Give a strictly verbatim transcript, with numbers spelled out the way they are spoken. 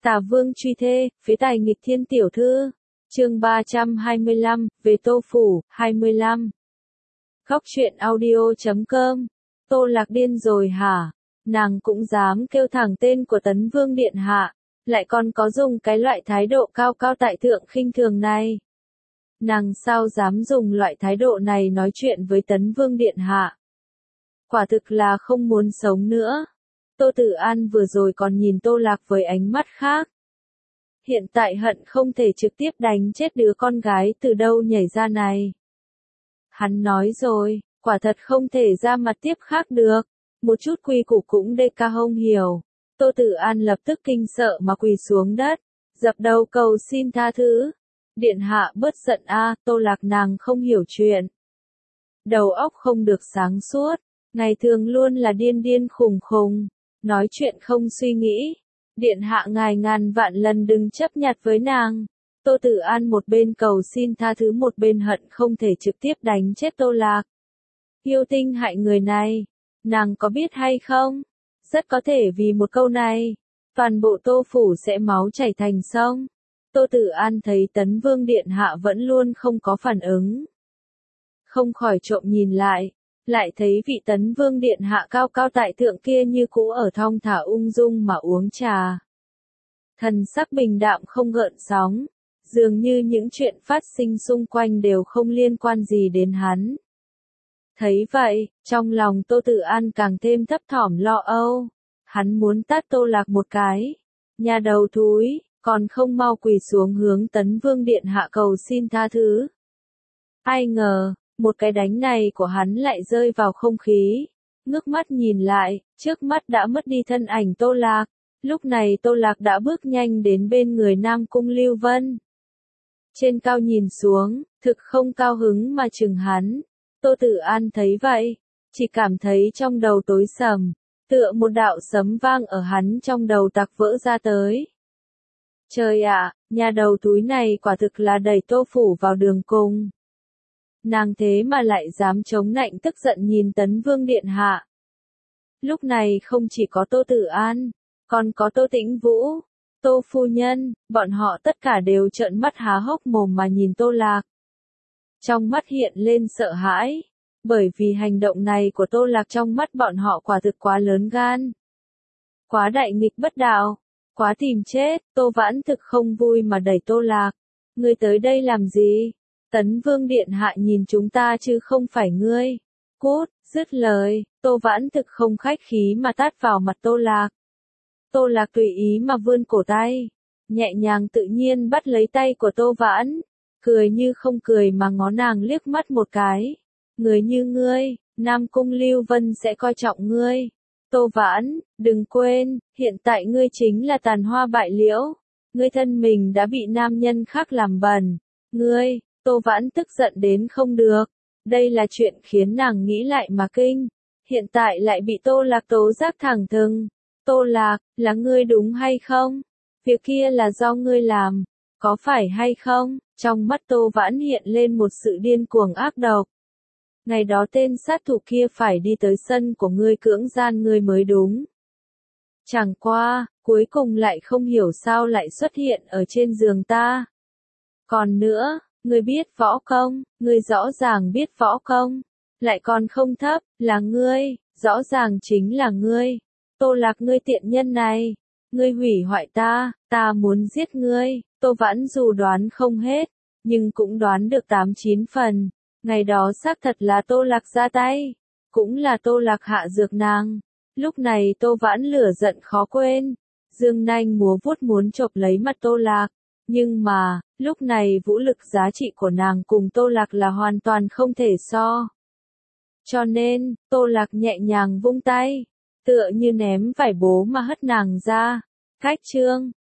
Tà Vương truy thê, phế tài nghịch thiên tiểu thư. Chương ba trăm hai mươi lăm, về Tô Phủ, hai mươi lăm. Góc truyện audio chấm com. Tô Lạc điên rồi hả? Nàng cũng dám kêu thẳng tên của Tấn Vương điện hạ, lại còn có dùng cái loại thái độ cao cao tại thượng khinh thường này. Nàng sao dám dùng loại thái độ này nói chuyện với Tấn Vương điện hạ? Quả thực là không muốn sống nữa. Tô Tử An vừa rồi còn nhìn Tô Lạc với ánh mắt khác. Hiện tại hận không thể trực tiếp đánh chết đứa con gái từ đâu nhảy ra này. Hắn nói rồi, quả thật không thể ra mặt tiếp khác được. Một chút quy củ cũng đê ca không hiểu. Tô Tử An lập tức kinh sợ mà quỳ xuống đất, dập đầu cầu xin tha thứ. Điện hạ bớt giận a, Tô Lạc nàng không hiểu chuyện. Đầu óc không được sáng suốt, ngày thường luôn là điên điên khùng khùng, nói chuyện không suy nghĩ. Điện hạ ngài ngàn vạn lần đừng chấp nhặt với nàng. Tô Tử An một bên cầu xin tha thứ một bên hận không thể trực tiếp đánh chết Tô Lạc. Yêu tinh hại người này, nàng có biết hay không? Rất có thể vì một câu này, toàn bộ Tô Phủ sẽ máu chảy thành sông. Tô Tử An thấy Tấn Vương điện hạ vẫn luôn không có phản ứng, không khỏi trộm nhìn lại, lại thấy vị Tấn Vương điện hạ cao cao tại thượng kia như cũ ở thong thả ung dung mà uống trà. Thần sắc bình đạm không gợn sóng, dường như những chuyện phát sinh xung quanh đều không liên quan gì đến hắn. Thấy vậy, trong lòng Tô Tử An càng thêm thấp thỏm lo âu. Hắn muốn tát Tô Lạc một cái. Nhà đầu thúi, còn không mau quỳ xuống hướng Tấn Vương điện hạ cầu xin tha thứ. Ai ngờ, một cái đánh này của hắn lại rơi vào không khí. Ngước mắt nhìn lại, trước mắt đã mất đi thân ảnh Tô Lạc. Lúc này Tô Lạc đã bước nhanh đến bên người Nam Cung Lưu Vân. Trên cao nhìn xuống, thực không cao hứng mà chừng hắn. Tô Tử An thấy vậy, chỉ cảm thấy trong đầu tối sầm, tựa một đạo sấm vang ở hắn trong đầu tạc vỡ ra tới. Trời ạ, nhà đầu túi này quả thực là đẩy Tô Phủ vào đường cùng. Nàng thế mà lại dám chống nạnh tức giận nhìn Tấn Vương điện hạ. Lúc này không chỉ có Tô Tử An, còn có Tô Tĩnh Vũ, Tô phu nhân, bọn họ tất cả đều trợn mắt há hốc mồm mà nhìn Tô Lạc. Trong mắt hiện lên sợ hãi, bởi vì hành động này của Tô Lạc trong mắt bọn họ quả thực quá lớn gan. Quá đại nghịch bất đạo, quá tìm chết. Tô Vãn thực không vui mà đẩy Tô Lạc. Ngươi tới đây làm gì? Tấn Vương điện hạ nhìn chúng ta chứ không phải ngươi. Cút, dứt lời, Tô Vãn thực không khách khí mà tát vào mặt Tô Lạc. Tô Lạc tùy ý mà vươn cổ tay, nhẹ nhàng tự nhiên bắt lấy tay của Tô Vãn. Cười như không cười mà ngó nàng liếc mắt một cái. Người như ngươi, Nam Cung Lưu Vân sẽ coi trọng ngươi. Tô Vãn, đừng quên, hiện tại ngươi chính là tàn hoa bại liễu. Ngươi thân mình đã bị nam nhân khác làm bẩn. Ngươi, Tô Vãn tức giận đến không được. Đây là chuyện khiến nàng nghĩ lại mà kinh. Hiện tại lại bị Tô Lạc tố giác thẳng thừng. Tô Lạc, là ngươi đúng hay không? Việc kia là do ngươi làm, có phải hay không? Trong mắt Tô Vãn hiện lên một sự điên cuồng ác độc. Ngày đó tên sát thủ kia phải đi tới sân của ngươi cưỡng gian ngươi mới đúng. Chẳng qua, cuối cùng lại không hiểu sao lại xuất hiện ở trên giường ta. Còn nữa, ngươi biết võ công, ngươi rõ ràng biết võ công, lại còn không thấp, là ngươi, rõ ràng chính là ngươi. Tô Lạc ngươi tiện nhân này, ngươi hủy hoại ta, ta muốn giết ngươi. Tô Vãn dù đoán không hết, nhưng cũng đoán được tám chín phần. Ngày đó xác thật là Tô Lạc ra tay, cũng là Tô Lạc hạ dược nàng. Lúc này Tô Vãn lửa giận khó quên, dương nanh múa vuốt muốn chộp lấy mặt Tô Lạc. Nhưng mà, lúc này vũ lực giá trị của nàng cùng Tô Lạc là hoàn toàn không thể so. Cho nên, Tô Lạc nhẹ nhàng vung tay, tựa như ném vải bố mà hất nàng ra. Cách chương